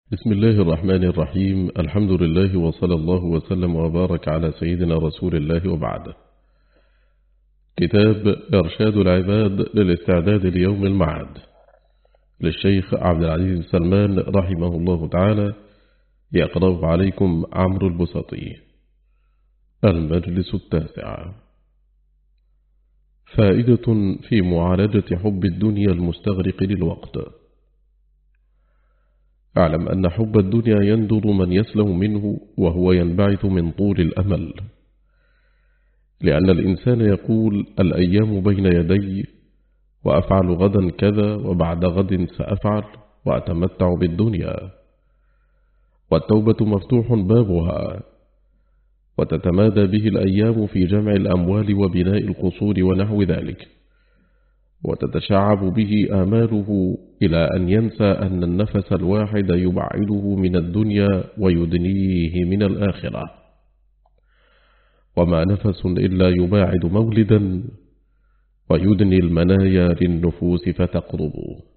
بسم الله الرحمن الرحيم. الحمد لله وصلى الله وسلم وبارك على سيدنا رسول الله وبعد. كتاب إرشاد العباد للاستعداد ليوم المعاد للشيخ عبد العزيز سلمان رحمه الله تعالى، يقرأ عليكم عمرو البسطي. المجلس التاسع. فائدة في معالجة حب الدنيا المستغرق للوقت. اعلم أن حب الدنيا يندر من يسلم منه وهو ينبعث من طول الأمل، لأن الإنسان يقول الأيام بين يدي، وأفعل غدا كذا وبعد غد سأفعل، وأتمتع بالدنيا، والتوبة مفتوح بابها، وتتمادى به الأيام في جمع الأموال وبناء القصور ونحو ذلك، وتتشعب به آماله إلى أن ينسى أن النفس الواحد يبعده من الدنيا ويدنيه من الآخرة، وما نفس إلا يباعد مولدا ويدني المنايا للنفوس فتقرب.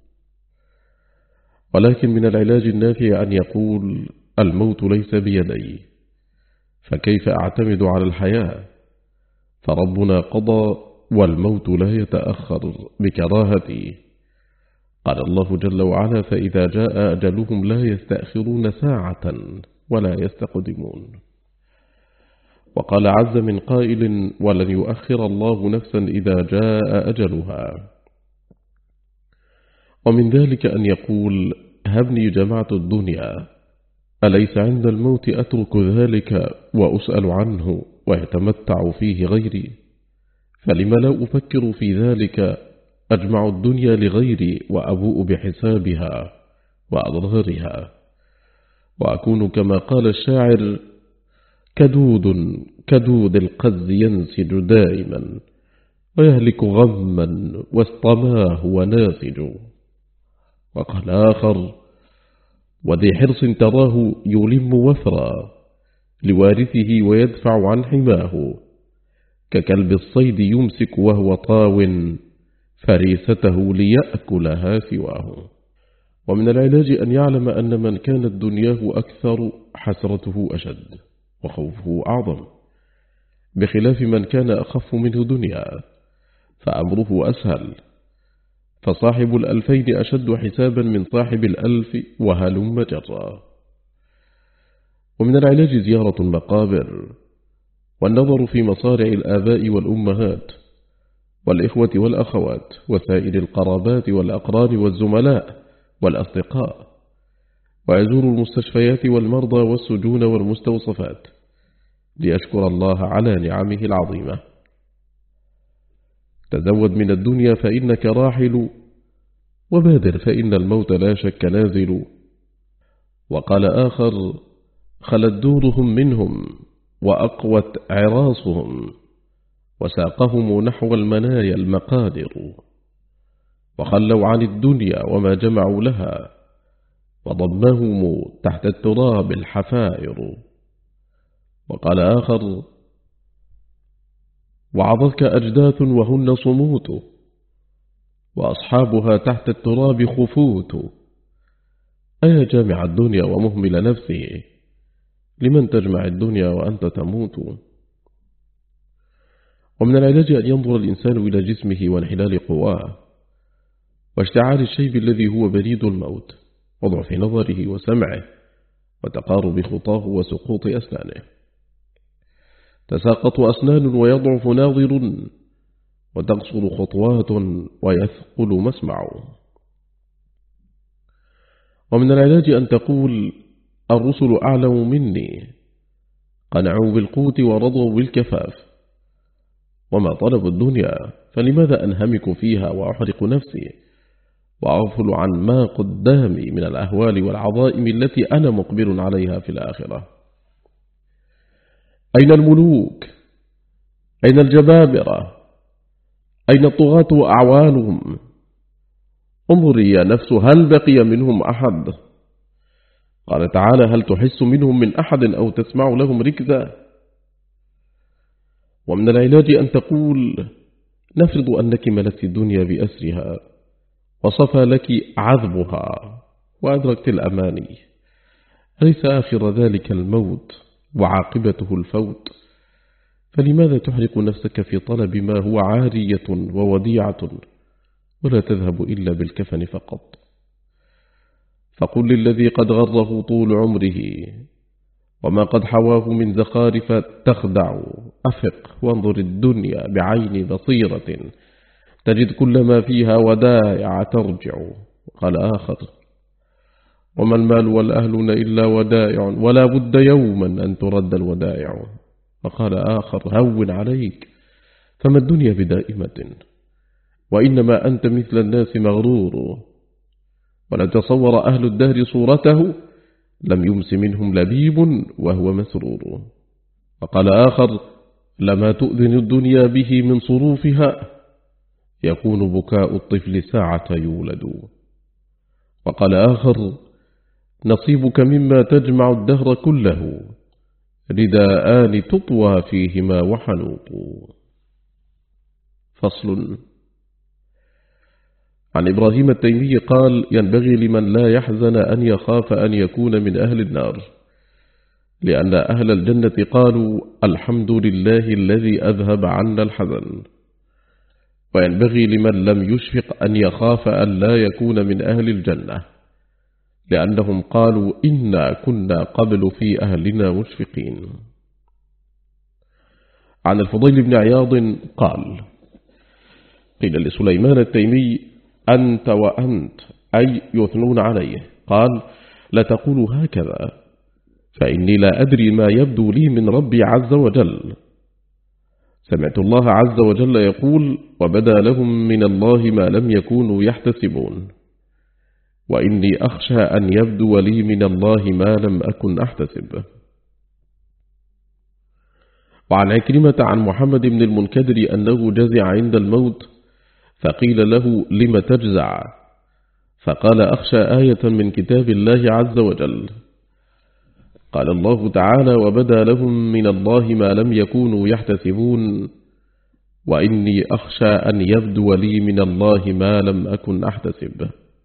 ولكن من العلاج النافع أن يقول الموت ليس بيدي، فكيف أعتمد على الحياة؟ فربنا قضى والموت لا يتأخر بكراهتي. قال الله جل وعلا فإذا جاء أجلهم لا يستأخرون ساعة ولا يستقدمون. وقال عز من قائل ولن يؤخر الله نفسا إذا جاء أجلها. ومن ذلك أن يقول هبني جمعت الدنيا، أليس عند الموت أترك ذلك وأسأل عنه ويتمتع فيه غيري؟ فلما لا أفكر في ذلك أجمع الدنيا لغيري وأبوء بحسابها وأضرارها، وأكون كما قال الشاعر كدود القز ينسج دائما، ويهلك غما واصطماه وناسج. وقال آخر وذي حرص تراه يلم وفرا لوارثه ويدفع عن حماه، ككلب الصيد يمسك وهو طاو فريسته ليأكلها سواه. ومن العلاج أن يعلم أن من كانت دنياه أكثر حسرته أشد وخوفه أعظم، بخلاف من كان أخف منه دنيا فأمره أسهل، فصاحب الألفين أشد حسابا من صاحب الألف وهلم جرا. ومن العلاج زيارة المقابر والنظر في مصارع الآباء والأمهات والإخوة والأخوات وسائر القرابات والأقران والزملاء والأصدقاء، ويزور المستشفيات والمرضى والسجون والمستوصفات ليشكر الله على نعمه العظيمة. تزود من الدنيا فإنك راحل، وبادر فإن الموت لا شك نازل. وقال آخر خلت دورهم منهم وأقوت عراصهم، وساقهم نحو المنايا المقادر، وخلوا عن الدنيا وما جمعوا لها، وضمهم تحت التراب الحفائر. وقال آخر وعظتك أجداث وهن صموت، وأصحابها تحت التراب خفوت. أيا جامع الدنيا ومهمل نفسه، لمن تجمع الدنيا وأنت تموت؟ ومن العلاج أن ينظر الإنسان إلى جسمه وانحلال قواه واشتعال الشيب الذي هو بريد الموت، وضعف نظره وسمعه وتقارب خطاه وسقوط أسنانه. تساقط أسنان ويضعف ناظر، وتقصر خطوات ويثقل مسمع. ومن العلاج أن تقول الرسل أعلم مني، قنعوا بالقوت ورضوا بالكفاف، وما طلب الدنيا فلماذا أنهمك فيها وأحرق نفسي وأغفل عن ما قدامي من الأهوال والعظائم التي أنا مقبل عليها في الآخرة؟ أين الملوك؟ أين الجبابرة؟ أين الطغاة وأعوانهم؟ انظري يا نفس هل بقي منهم أحد؟ قال تعالى هل تحس منهم من أحد أو تسمع لهم ركزا؟ ومن العلاج أن تقول نفرض أنك ملكت الدنيا بأسرها وصفى لك عذبها وأدركت الأماني أليس آخر ذلك الموت وعاقبته الفوت؟ فلماذا تحرق نفسك في طلب ما هو عارية ووديعة ولا تذهب إلا بالكفن فقط؟ فقل للذي قد غره طول عمره وما قد حواه من زخارف تخدع، أفق وانظر الدنيا بعين بصيرة تجد كل ما فيها ودائع ترجع. قال آخر: وما المال والأهلون إلا ودائع ولا بد يوما أن ترد الودائع. وقال آخر: هون عليك، فما الدنيا بدائمة، وإنما أنت مثل الناس مغرور، ولا تصور أهل الدهر صورته لم يمس منهم لبيب وهو مسرور. وقال آخر: لما تؤذن الدنيا به من صروفها يكون بكاء الطفل ساعة يولد. وقال آخر: نصيبك مما تجمع الدهر كله رداءان تطوى فيهما وحنوط. فصل. عن إبراهيم التيمي قال: ينبغي لمن لا يحزن أن يخاف أن يكون من أهل النار، لأن أهل الجنة قالوا: الحمد لله الذي أذهب عنا الحزن. وينبغي لمن لم يشفق أن يخاف أن لا يكون من أهل الجنة، لأنهم قالوا: إنا كنا قبل في أهلنا مشفقين. عن الفضيل بن عياض قال: قيل لسليمان التيمي: أنت وأنت، أي يثنون عليه. قال: لا تقول هكذا، فإني لا أدري ما يبدو لي من ربي عز وجل. سمعت الله عز وجل يقول: وبدا لهم من الله ما لم يكونوا يحتسبون، وإني أخشى أن يبدو لي من الله ما لم أكن أحتسب. وعن عكرمة عن محمد بن المنكدر أنه جزع عند الموت، فقيل له: لم تجزع؟ فقال: أخشى آية من كتاب الله عز وجل. قال الله تعالى: وبدا لهم من الله ما لم يكونوا يحتسبون، وإني أخشى أن يبدو لي من الله ما لم أكن أحتسب.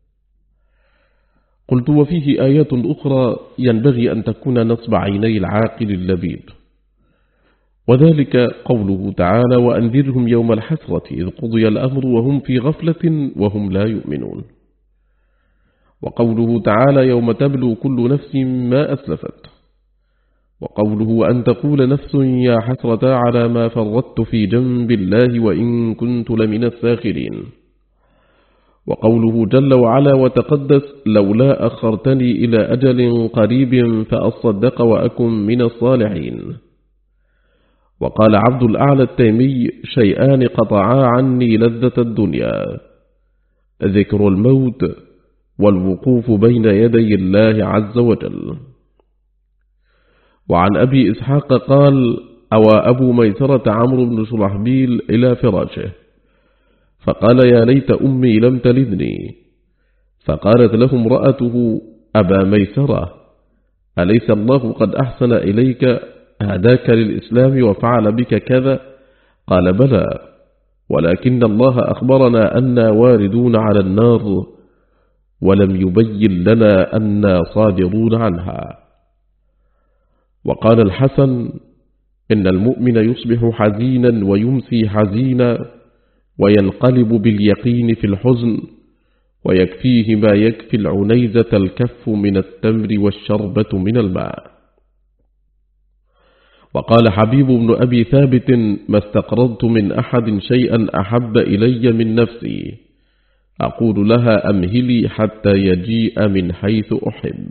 قلت: وفيه آيات أخرى ينبغي أن تكون نصب عيني العاقل اللبيب، وذلك قوله تعالى: وأنذرهم يوم الحسرة إذ قضي الأمر وهم في غفلة وهم لا يؤمنون. وقوله تعالى: يوم تبلو كل نفس ما أسلفت. وقوله: أن تقول نفس يا حسرة على ما فرطت في جنب الله وإن كنت لمن الساخرين. وقوله جل وعلا وتقدس: لولا أخرتني إلى أجل قريب فأصدق وأكن من الصالحين. وقال عبد الأعلى التيمي: شيئان قطعا عني لذة الدنيا: ذكر الموت والوقوف بين يدي الله عز وجل. وعن أبي إسحاق قال: أوى أبو ميسرة عمرو بن شرحبيل إلى فراشه، فقال: يا ليت أمي لم تلدني. فقالت له امرأته: أبا ميسرة، أليس الله قد أحسن إليك، هداك للإسلام وفعل بك كذا؟ قال: بلى، ولكن الله أخبرنا أننا واردون على النار ولم يبين لنا أننا صادرون عنها. وقال الحسن: إن المؤمن يصبح حزينا ويمسي حزينا، وينقلب باليقين في الحزن، ويكفيه ما يكفي العنيزة الكف من التمر والشربة من الماء. وقال حبيب بن أبي ثابت: ما استقرضت من أحد شيئا أحب إلي من نفسي، أقول لها: أمهلي حتى يجيء من حيث أحب.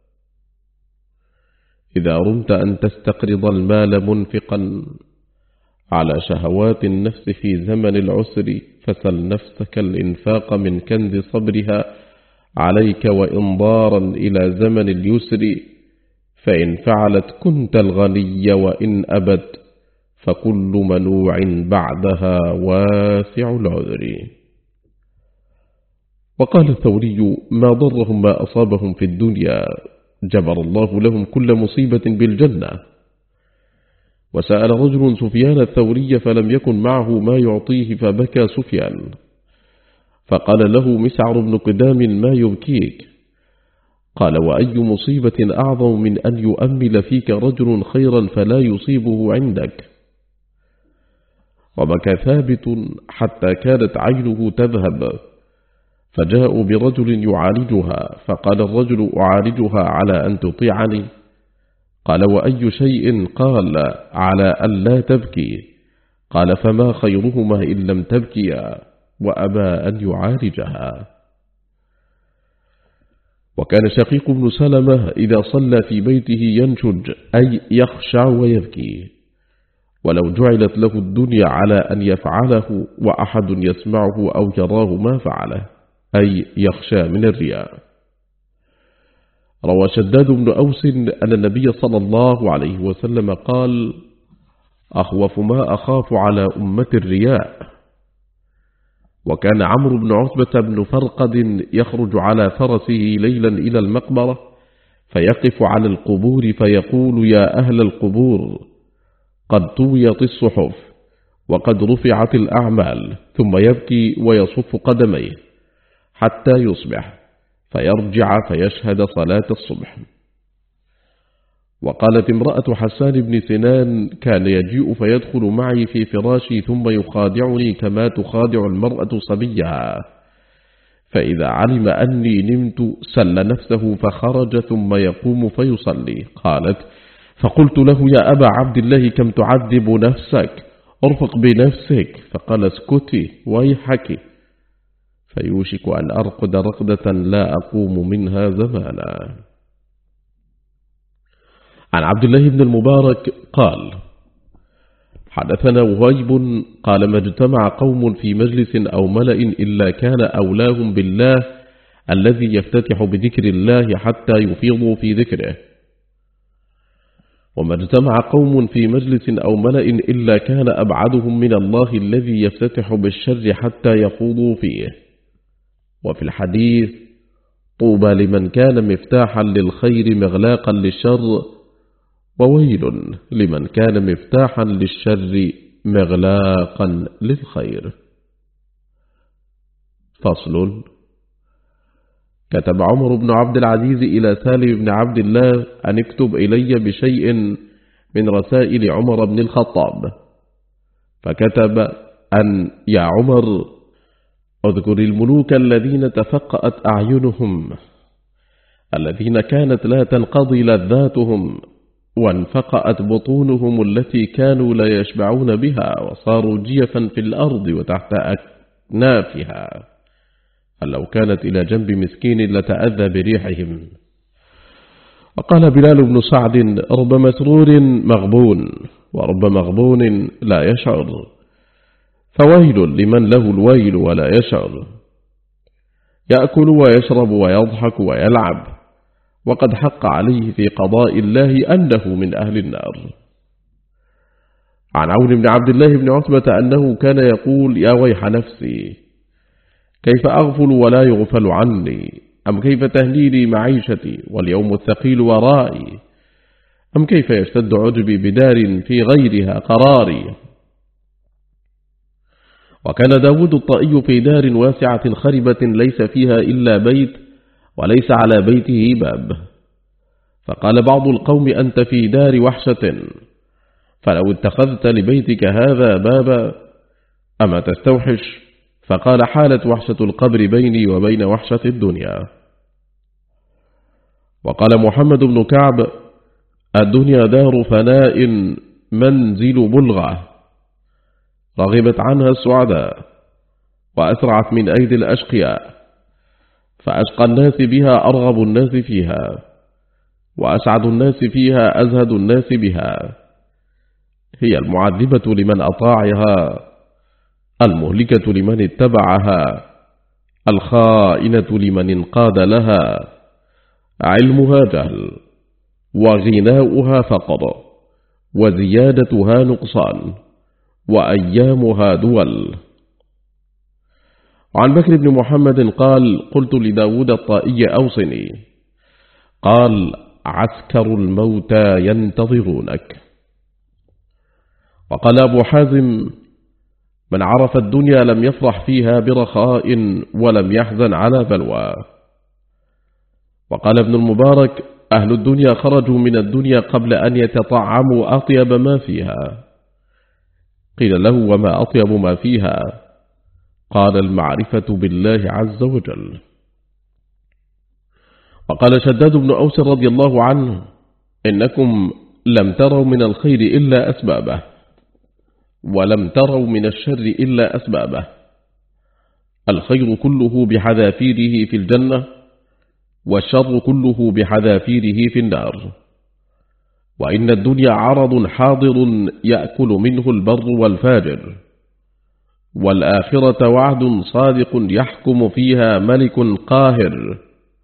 إذا رمت أن تستقرض المال منفقا على شهوات النفس في زمن العسر، فسل نفسك الإنفاق من كنز صبرها عليك وإنظارا إلى زمن اليسر، فإن فعلت كنت الغني، وإن أبت فكل منوع بعدها واسع العذر. وقال الثوري: ما ضرهم ما أصابهم في الدنيا، جبر الله لهم كل مصيبة بالجنة. وسأل رجل سفيان الثوري فلم يكن معه ما يعطيه، فبكى سفيان، فقال له مسعر بن قدام: ما يبكيك؟ قال: وأي مصيبة أعظم من أن يؤمل فيك رجل خيرا فلا يصيبه عندك؟ وبكى ثابت حتى كانت عينه تذهب، فجاءوا برجل يعالجها، فقال الرجل: أعالجها على أن تطيعني؟ قال: وأي شيء؟ قال: على أن لا تبكي. قال: فما خيرهما إن لم تبكيا؟ وأبى أن يعالجها. وكان شقيق بن سلمة إذا صلى في بيته ينشج، أي يخشع ويبكي، ولو جعلت له الدنيا على أن يفعله وأحد يسمعه أو يراه ما فعله، أي يخشى من الرياء. روى شداد بن أوس أن النبي صلى الله عليه وسلم قال: أخوف ما أخاف على أمة الرياء. وكان عمرو بن عتبة بن فرقد يخرج على فرسه ليلا إلى المقبرة، فيقف على القبور فيقول: يا أهل القبور، قد طويت الصحف وقد رفعت الأعمال، ثم يبكي ويصف قدميه حتى يصبح، فيرجع فيشهد صلاة الصبح. وقالت امرأة حسان بن سنان: كان يجيء فيدخل معي في فراشي ثم يخادعني كما تخادع المرأة صبيها، فإذا علم أني نمت سل نفسه فخرج ثم يقوم فيصلي. قالت: فقلت له: يا أبا عبد الله، كم تعذب نفسك؟ ارفق بنفسك. فقال: اسكتي ويحك، فيوشك أن أرقد رقدة لا أقوم منها زمانا. عن عبد الله بن المبارك قال: حدثنا وهيب قال: ما اجتمع قوم في مجلس أو ملأ إلا كان أولاهم بالله الذي يفتتح بذكر الله حتى يفيضوا في ذكره، وما اجتمع قوم في مجلس أو ملأ إلا كان أبعدهم من الله الذي يفتتح بالشر حتى يخوضوا فيه. وفي الحديث: طوبى لمن كان مفتاحا للخير مغلاقا للشر، وويل لمن كان مفتاحا للشر مغلاقا للخير. فصل. كتب عمر بن عبد العزيز إلى سالم بن عبد الله أن اكتب إلي بشيء من رسائل عمر بن الخطاب، فكتب أن: يا عمر، اذكر الملوك الذين تفقأت أعينهم، الذين كانت لا تنقضي لذاتهم، وانفقأت بطونهم التي كانوا لا يشبعون بها، وصاروا جيفا في الأرض وتحت أكنافها، فلو كانت إلى جنب مسكين لتأذى بريحهم. وقال بلال بن سعد: رب مسرور مغبون، ورب مغبون لا يشعر، فويل لمن له الويل ولا يشعر. يأكل ويشرب ويضحك ويلعب، وقد حق عليه في قضاء الله أنه من أهل النار. عن عون بن عبد الله بن عتبة أنه كان يقول: يا ويح نفسي، كيف أغفل ولا يغفل عني؟ أم كيف تهليلي معيشتي واليوم الثقيل ورائي؟ أم كيف يشتد عجبي بدار في غيرها قراري؟ وكان داود الطائي في دار واسعة خربة ليس فيها إلا بيت، وليس على بيته باب، فقال بعض القوم: أنت في دار وحشة، فلو اتخذت لبيتك هذا بابا أما تستوحش؟ فقال: حالت وحشة القبر بيني وبين وحشة الدنيا. وقال محمد بن كعب: الدنيا دار فناء منزل بلغة، رغبت عنها السعداء وأسرعت من أيدي الأشقياء، فأشقى الناس بها أرغب الناس فيها، وأسعد الناس فيها أزهد الناس بها. هي المعذبة لمن أطاعها، المهلكة لمن اتبعها، الخائنة لمن انقاد لها. علمها جهل، وغناؤها فقر، وزيادتها نقصان، وأيامها دول. وعن بكر بن محمد قال: قلت لداود الطائي: أوصني. قال: عسكر الموتى ينتظرونك. وقال أبو حازم: من عرف الدنيا لم يفرح فيها برخاء ولم يحزن على بلوى. وقال ابن المبارك: أهل الدنيا خرجوا من الدنيا قبل أن يتطعموا أطيب ما فيها. قيل له: وما أطيب ما فيها؟ قال: المعرفة بالله عز وجل. وقال شداد بن أوس رضي الله عنه: إنكم لم تروا من الخير إلا أسبابه، ولم تروا من الشر إلا أسبابه. الخير كله بحذافيره في الجنة، والشر كله بحذافيره في النار. وإن الدنيا عرض حاضر يأكل منه البر والفاجر، والآخرة وعد صادق يحكم فيها ملك قاهر.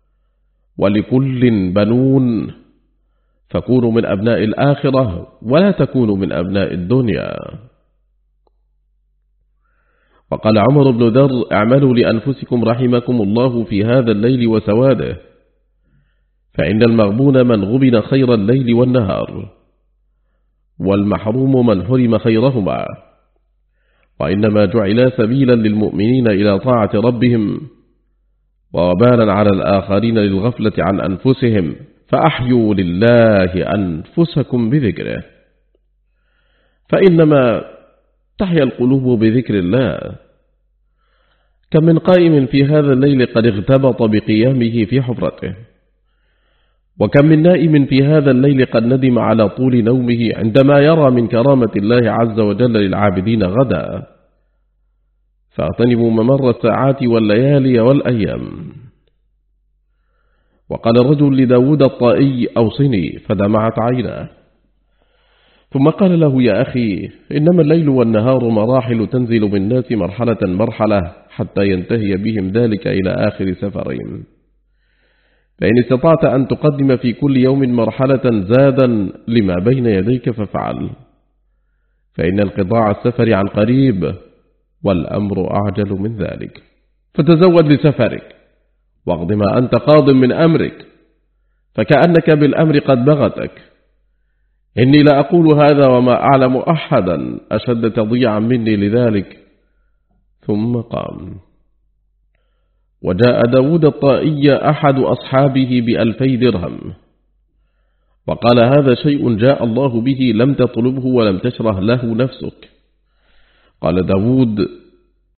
ولكل بنون، فكونوا من أبناء الآخرة ولا تكونوا من أبناء الدنيا. وقال عمر بن در: اعملوا لأنفسكم رحمكم الله في هذا الليل وسواده، فإن المغبون من غبن خير الليل والنهار، والمحروم من حرم خيرهما. وإنما جعل سبيلا للمؤمنين إلى طاعة ربهم، ووبالا على الآخرين للغفلة عن أنفسهم، فأحيوا لله أنفسكم بذكره، فإنما تحيا القلوب بذكر الله. كم من قائم في هذا الليل قد اغتبط بقيامه في حفرته، وكم من نائم في هذا الليل قد ندم على طول نومه عندما يرى من كرامة الله عز وجل للعابدين غدا. فاغتنموا ممر الساعات والليالي والأيام. وقال الرجل لداود الطائي: أوصني، فدمعت عيناه. ثم قال له: يا أخي، إنما الليل والنهار مراحل تنزل بالناس مرحلة مرحلة حتى ينتهي بهم ذلك إلى آخر سفرين. فإن استطعت أن تقدم في كل يوم مرحلة زادا لما بين يديك ففعل، فإن انقطاع السفر عن قريب، والأمر أعجل من ذلك. فتزود لسفرك، واقض ما أنت قاض من أمرك، فكأنك بالأمر قد بغتك. إني لا أقول هذا وما أعلم أحدا أشد تضيعا مني لذلك. ثم قام. وجاء داود الطائي أحد أصحابه ب2000 درهم، وقال: هذا شيء جاء الله به، لم تطلبه ولم تشره له نفسك. قال داود: